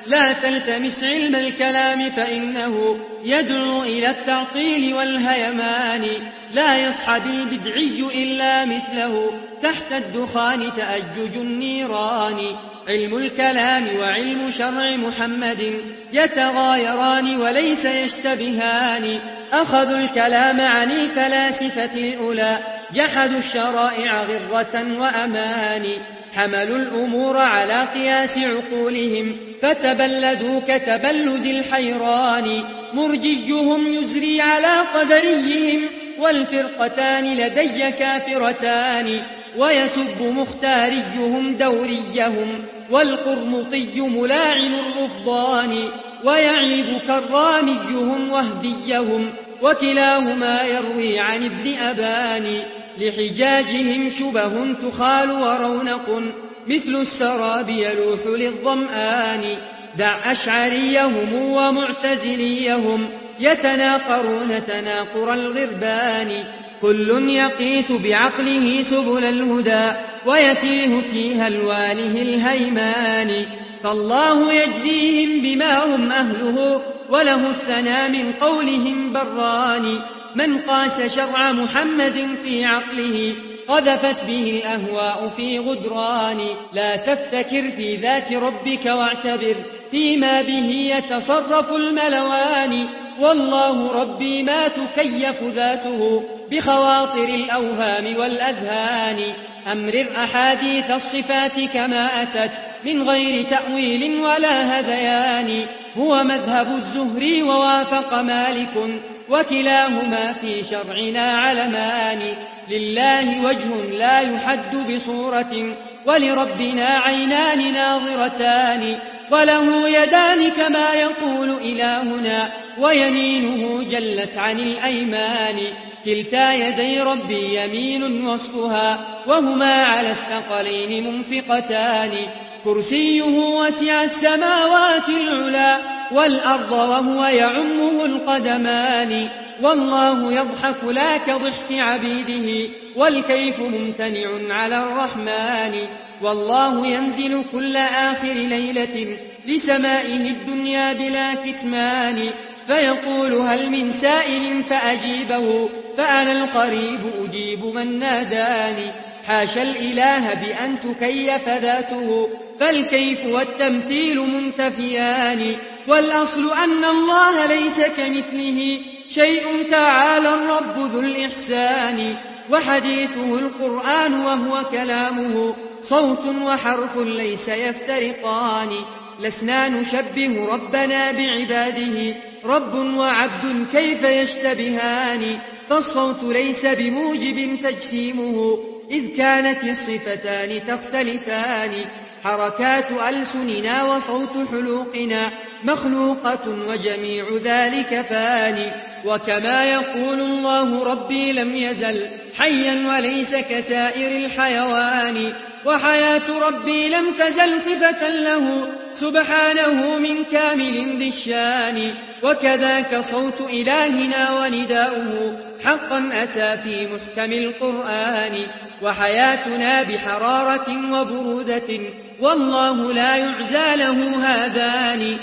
لا تلتمس علم الكلام فإنه يدعو إلى التعطيل والهيمان لا يصحب البدعي إلا مثله تحت الدخان تأجج النيران علم الكلام وعلم شرع محمد يتغايران وليس يشتبهان أخذوا الكلام عن الفلاسفة الأولى جحدوا الشرائع غرة وأمان حملوا الأمور على قياس عقولهم فتبلدوا كتبلد الحيران مرجيهم يزري على قدريهم والفرقتان لدي كافرتان ويسب مختاريهم دوريهم والقرمطي ملاعن الرفضان ويعيب كراميهم وهبيهم وكلاهما يروي عن ابن أبان لحجاجهم شبه تخال ورونق مثل السراب يلوح للظمآن دع أشعريهم ومعتزليهم يتناقرون تناقر الغربان كل يقيس بعقله سبل الهدى ويتيه تيه الوانه الهيمان فالله يجزيهم بما هم أهله وله الثنى من قولهم بران من قاس شرع محمد في عقله قذفت به الأهواء في غدران لا تفتكر في ذات ربك واعتبر فيما به يتصرف الملوان والله ربي ما تكيف ذاته بخواطر الأوهام والأذهان أمرر أحاديث الصفات كما أتت من غير تأويل ولا هذيان هو مذهب الزهري ووافق مالك وكلاهما في شرعنا علمان لله وجه لا يحد بصورة ولربنا عينان ناظرتان وله يدان كما يقول إلهنا ويمينه جلت عن الأيمان كلتا يدي ربي يمين وصفها وهما على الثقلين منفقتان كرسيه وسع السماوات العلا والأرض وهو يعمه القدمان والله يضحك لا كضحك عبيده والكيف ممتنع على الرحمن والله ينزل كل آخر ليلة لسمائه الدنيا بلا كتمان فيقول هل من سائل فأجيبه فأنا القريب أجيب من ناداني حاشا الإله بأن تكيف ذاته فالكيف والتمثيل منتفيان والأصل أن الله ليس كمثله شيء تعالى الرب ذو الإحسان وحديثه القرآن وهو كلامه صوت وحرف ليس يفترقان لسنا نشبه ربنا بعباده رب وعبد كيف يشتبهان فالصوت ليس بموجب تجسيمه إذ كانت الصفتان تختلفان حركات ألسننا وصوت حلوقنا مخلوقة وجميع ذلك فاني وكما يقول الله ربي لم يزل حيا وليس كسائر الحيوان وحياة ربي لم تزل صفة له سبحانه من كامل ذي الشان وكذاك صوت إلهنا ونداؤه حقا أتى في محكم القرآن وحياتنا بحرارة وبرودة والله لا يعزى له هذان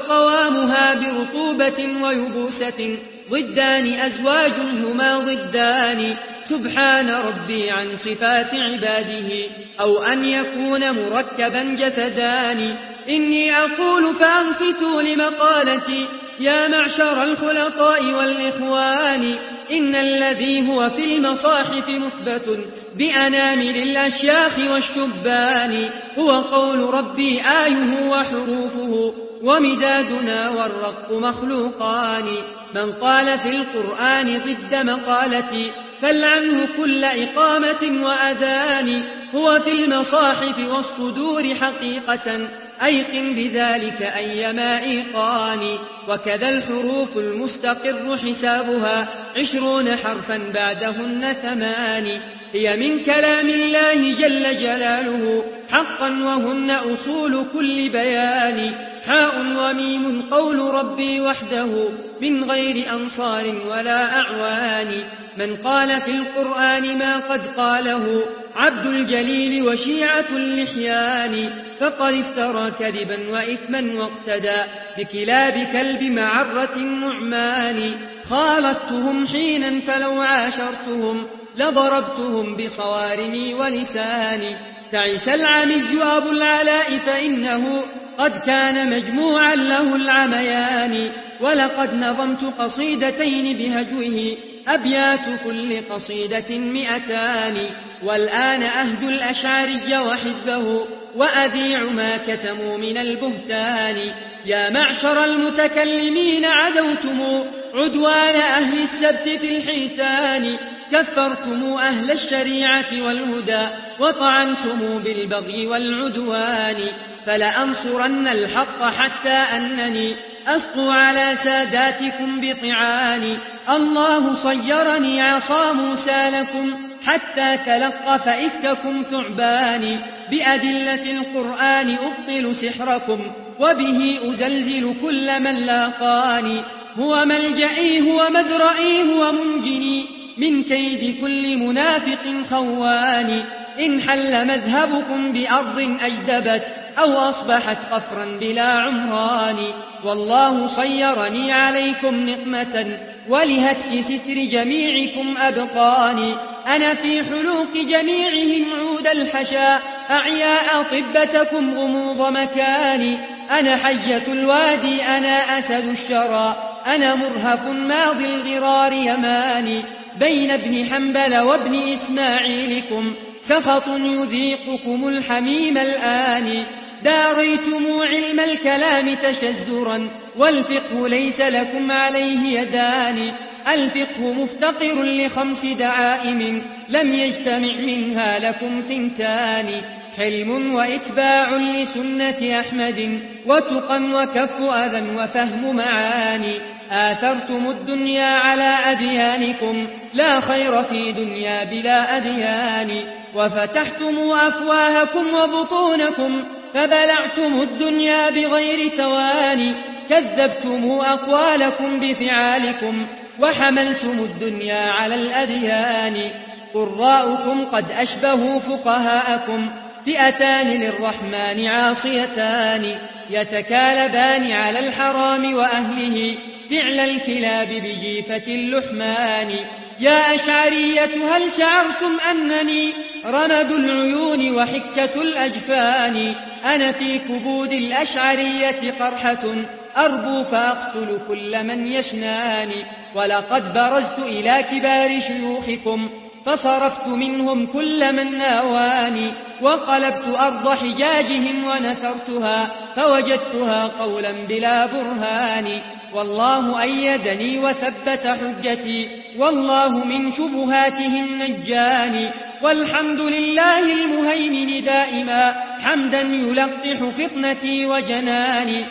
وقوامها برطوبة ويبوسة ضدان أزواج هما ضدان سبحان ربي عن صفات عباده أو أن يكون مركبا جسدان إني أقول فأنصتوا لمقالتي يا معشر الخلطاء والإخوان إن الذي هو في المصاحف مثبت بأنامل الأشياخ والشبان هو قول ربي آيه وحروفه ومدادنا والرق مخلوقان من قال في القرآن ضد مقالتي فلعنه كل إقامة وأذان هو في المصاحف والصدور حقيقة أيقن بذلك أيما إيقان وكذا الحروف المستقر حسابها 20 حرفا بعدهن 8 هي من كلام الله جل جلاله حقا وهن أصول كل بيان حاء وميم قول ربي وحده من غير أنصار ولا أعوان. من قال في القرآن ما قد قاله عبد الجليل وشيعة اللحيان فقد افترى كذبا وإثما واقتدى بكلاب كلب معرة نعمان. خالطتهم حينا فلو عاشرتهم لضربتهم بصوارمي ولساني. تعس العمي أبو العلاء فإنه قد كان مجموعا له العميان. ولقد نظمت قصيدتين بهجوه أبيات كل قصيدة 200. والآن أهج الأشعري وحزبه وأذيع ما كتموا من البهتان. يا معشر المتكلمين عدوتم عدوان أهل السبت في الحيتان. كفرتم أهل الشريعة والهدى وطعنتم بالبغي والعدوان. فلأنصرن الحق حتى أنني أسقو على ساداتكم بطعان. الله صيرني عصا موسى لكم حتى تلقف إفككم ثعبان. بأدلة القرآن أبطل سحركم وبه أزلزل كل من لاقاني. هو ملجئي هو مدرئي هو منجني من كيد كل منافق خوان. إن حل مذهبكم بأرض أجدبت أو أصبحت قفرا بلا عمران. والله صيرني عليكم نقمة ولهتك ستر جميعكم أبقاني. أنا في حلوق جميعهم عود الحشا أعياء طبتكم غموض مكاني. أنا حية الوادي أنا أسد الشرى أنا مرهف ماضي الغرار يماني. بين ابن حنبل وابن إسماعيلكم سخط يذيقكم الحميم الآن. داريتم علم الكلام تشزرا والفقه ليس لكم عليه يدان. الفقه مفتقر ل5 دعائم لم يجتمع منها لكم 2. حلم وإتباع لسنة أحمد وتقى وكف أذى وفهم معاني. آثرتم الدنيا على أديانكم لا خير في دنيا بلا أديان. وفتحتم أفواهكم وبطونكم فبلعتم الدنيا بغير تواني. كذبتم أقوالكم بفعالكم وحملتم الدنيا على الأديان. قراؤكم قد أشبهوا فقهاءكم فئتان للرحمن عاصيتان يتكالبان على الحرام وأهله فعل الكلاب بجيفة اللحمان. يا أشعرية هل شعرتم أنني رمد العيون وحكة الأجفان. أنا في كبود الأشعرية قرحة أربو فأقتل كل من يشناني. ولقد برزت إلى كبار شيوخكم فصرفت منهم كل من ناواني. وقلبت أرض حجاجهم ونثرتها فوجدتها قولا بلا برهان. والله أيدني وثبت حجتي والله من شبهاتهم نجاني. والحمد لله المهيمن دائما حمدا يلقح فطنتي وجناني.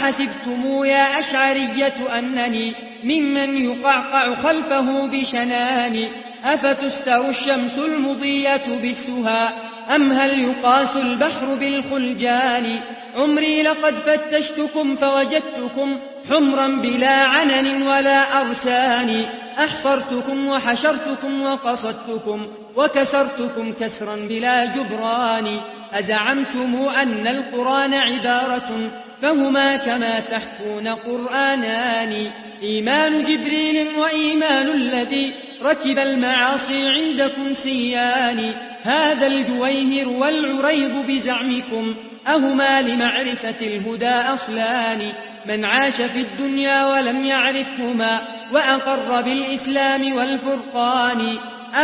أحسبتم يا أشعرية أنني ممن يقعقع خلفه بشناني. أفتستر الشمس المضية بالسها أم هل يقاس البحر بالخلجان. عمري لقد فتشتكم فوجدتكم حمرا بلا عنن ولا أرسان. أحصرتكم وحشرتكم وقصدتكم وكسرتكم كسرا بلا جبران. أزعمتم أن القرآن عبارة فهما كما تحكون قرآنان. إيمان جبريل وإيمان الذي ركب المعاصي عندكم سيان. هذا الجويهر والعريض بزعمكم أهما لمعرفة الهدى أصلان. من عاش في الدنيا ولم يعرفهما وأقر بالإسلام والفرقان.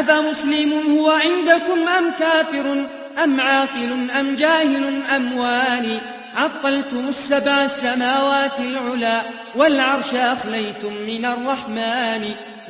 أفمسلم هو عندكم أم كافر أم عاقل أم جاهل أم واني. عطلتم 7 السماوات العلا والعرش أخليتم من الرحمن.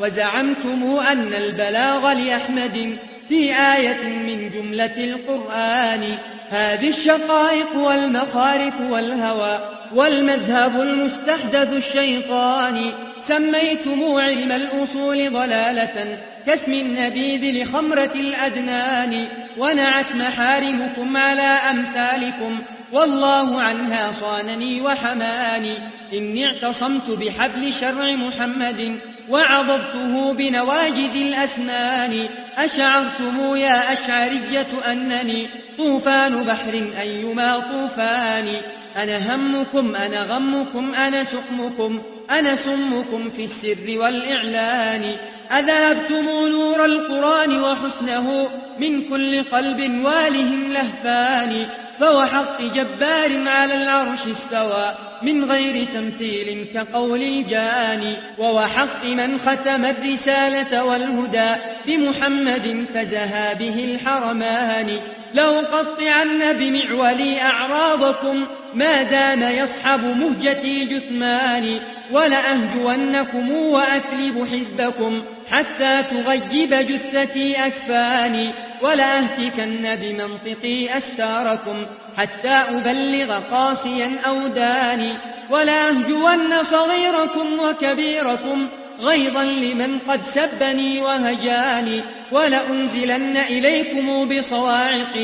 وزعمتم أن البلاغ لأحمد في آية من جملة القرآن. هذه الشقائق والمخارف والهوى والمذهب المستحدث الشيطاني. سميتم علم الأصول ضلالة كاسم النبيذ لخمرة الأدنان. ونعت محارمكم على أمثالكم والله عنها صانني وحماني. إني اعتصمت بحبل شرع محمد وعضدته بنواجذ الأسنان. أشعرتم يا أشعرية أنني طوفان بحر أيما طوفان. أنا همكم أنا غمكم أنا سقمكم أنا سمكم في السر والإعلان. أذهبتم نور القرآن وحسنه من كل قلب واله لهفان. فوحق جبار على العرش استوى من غير تمثيل كقول الجاني. ووحق من ختم الرسالة والهدى بمحمد فزها به الحرمان. لأقطعن بمعولي أعراضكم ما دام يصحب مهجتي جثماني. ولأهجونكم وأثلب حزبكم حتى تغيب جثتي أكفاني. ولأهتكن بمنطقي أستاركم حتى أبلغ قاسيا أوداني. ولأهجون صغيركم وكبيركم غيظا لمن قد سبني وهجاني. ولأنزلن إليكم بصواعقي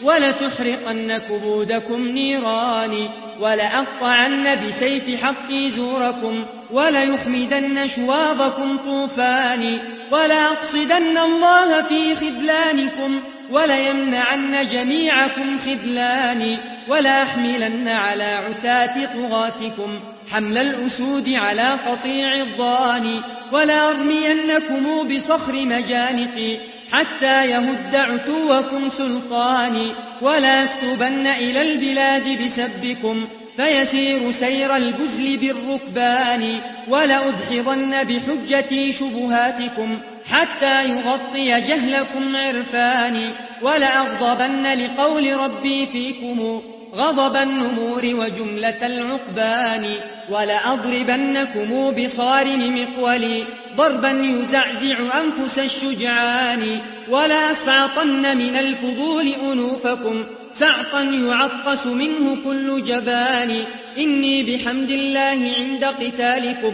ولتحرقن كبودكم نيراني. ولأقطعن بسيف حقي زوركم وليخمدن شواظكم طوفاني. ولأقصدن الله في خذلانكم وليمنعن جميعكم خذلاني. ولأحملن على عتاة طغاتكم حمل الأسود على قطيع الضاني. ولأرمينكم بصخر مجانقي حتى يهد عتوكم سلطاني. ولا أكتبن إلى البلاد بسبكم فيسير سير البزل بالركبان. ولأدحضن بحجتي شبهاتكم حتى يغطي جهلكم عرفاني. ولأغضبن لقول ربي فيكم غضب النمور وجملة العقبان. ولأضربنكم بصارم مقولي ضربا يزعزع أنفس الشجعان. ولأسعطن من الفضول أنوفكم سعطا يعطس منه كل جبان. إني بحمد الله عند قتالكم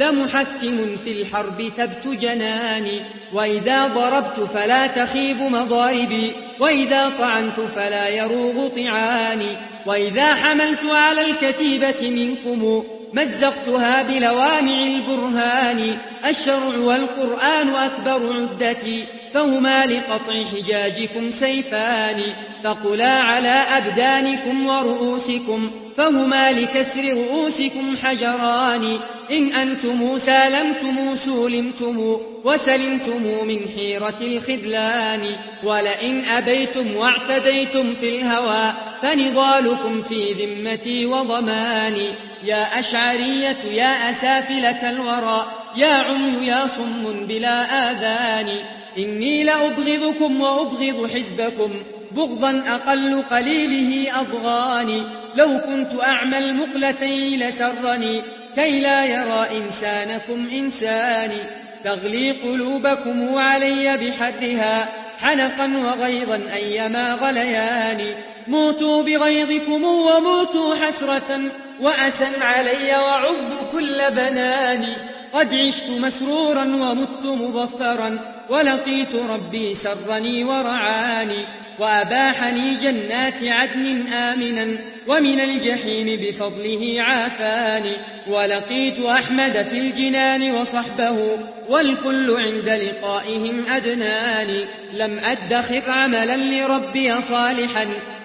لمحكم في الحرب ثبت جناني. وإذا ضربت فلا تخيب مضاربي وإذا طعنت فلا يروغ طعاني. وإذا حملت على الكتيبة منكم مزقتها بلوامع البرهان. الشرع والقرآن أكبر عدتي فهما لقطع حجاجكم سيفان. فقلا على أبدانكم ورؤوسكم فهما لكسر رؤوسكم حجران. إن أنتم سالمتم سولمتم وسلمتم من حيرة الخذلان. ولئن أبيتم واعتديتم في الهوى فنضالكم في ذمتي وضماني. يا أشعرية يا أسافلة الورى يا عمي يا صم بلا آذان. إني لأبغضكم وأبغض حزبكم بغضا أقل قليله أضغاني. لو كنت أعمى المقلتين لسرني كي لا يرى إنسانكم إنساني. تغلي قلوبكم علي بحرها حنقا وغيظا أيما غليان. موتوا بغيظكم وموتوا حسرة وأسا علي وعب كل بناني. قد عشت مسرورا ومت مظفرا ولقيت ربي سرني ورعاني. وأباحني جنات عدن آمنا ومن الجحيم بفضله عافاني. ولقيت أحمد في الجنان وصحبه والكل عند لقائهم أدناني. لم أدخر عملا لربي صالحا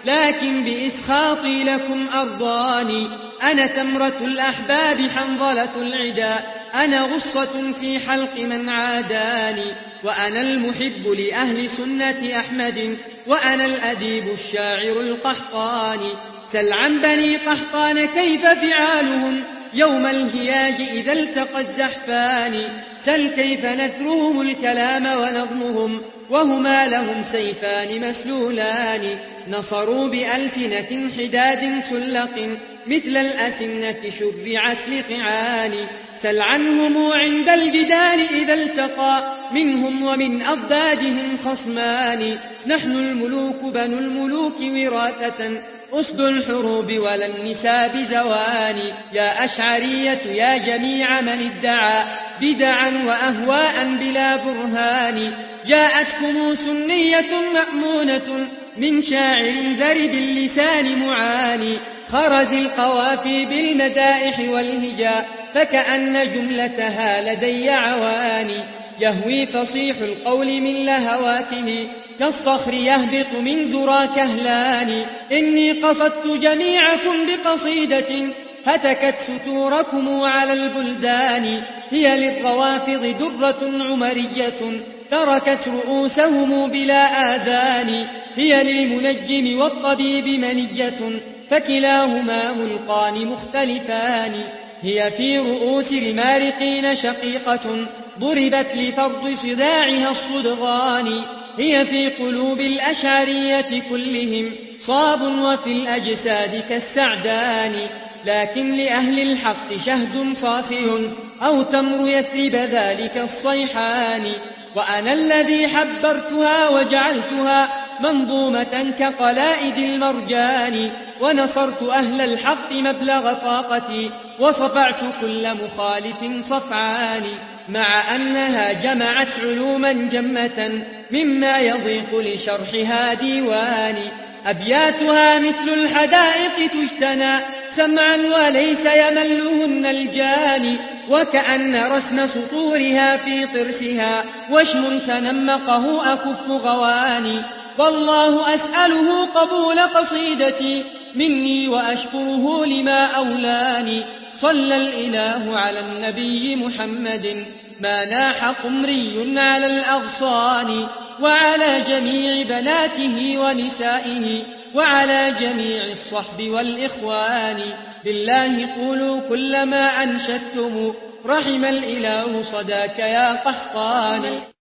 لكن بإسخاطي لكم أرضاني. أنا تمرة الأحباب حنظلة العدا أنا غصة في حلق من عاداني. وأنا المحب لأهل سنة أحمد وأنا الأديب الشاعر القحطاني. سل عن بني قحطان كيف فعالهم يوم الهياج إذا التقى الزحفان. سل كيف نثرهم الكلام ونظمهم وهما لهم سيفان مسلولان. نصروا بألسنة حداد سلق مثل الأسنة شرعت لطعان. سل عنهم عند الجدال إذا التقى منهم ومن أضدادهم خصمان. نحن الملوك بنو الملوك وراثة أسد الحروب ولا النساء بزوان. يا أشعرية يا جميع من ادعى بدعا وأهواء بلا برهان. جاءتكم سنية مأمونة من شاعر ذرب اللسان معاني خرز القوافي بالمدائح والهجاء فكأن جملتها لدي عواني يهوي فصيح القول من لهواته كالصخر يهبط من ذرى كهلان إني قصدت جميعكم بقصيدة هتكت ستوركم على البلدان هي للروافض درة عمرية تركت رؤوسهم بلا آذان هي للمنجم والطبيب منية فكلاهما ملقان مختلفان هي في رؤوس المارقين شقيقة ضربت لفرض صداعها الصدغان هي في قلوب الأشعرية كلهم صاب وفي الأجساد كالسعدان لكن لأهل الحق شهد صافي أو تمر يثرب ذلك الصيحان وأنا الذي حبرتها وجعلتها منظومة كقلائد المرجان ونصرت أهل الحق مبلغ طاقتي وصفعت كل مخالف صفعان مع أنها جمعت علوما جمة مما يضيق لشرحها ديواني أبياتها مثل الحدائق تجتنى سمعا وليس يملهن الجاني وكأن رسم سطورها في طرسها وشم تنمقه أكف غواني والله أسأله قبول قصيدتي مني وأشكره لما أولاني صلى الإله على النبي محمد ما ناح قمري على الأغصان وعلى جميع بناته ونسائه وعلى جميع الصحب والإخوان بالله قولوا كل ما أنشدتم رحم الإله صداك يا قحطان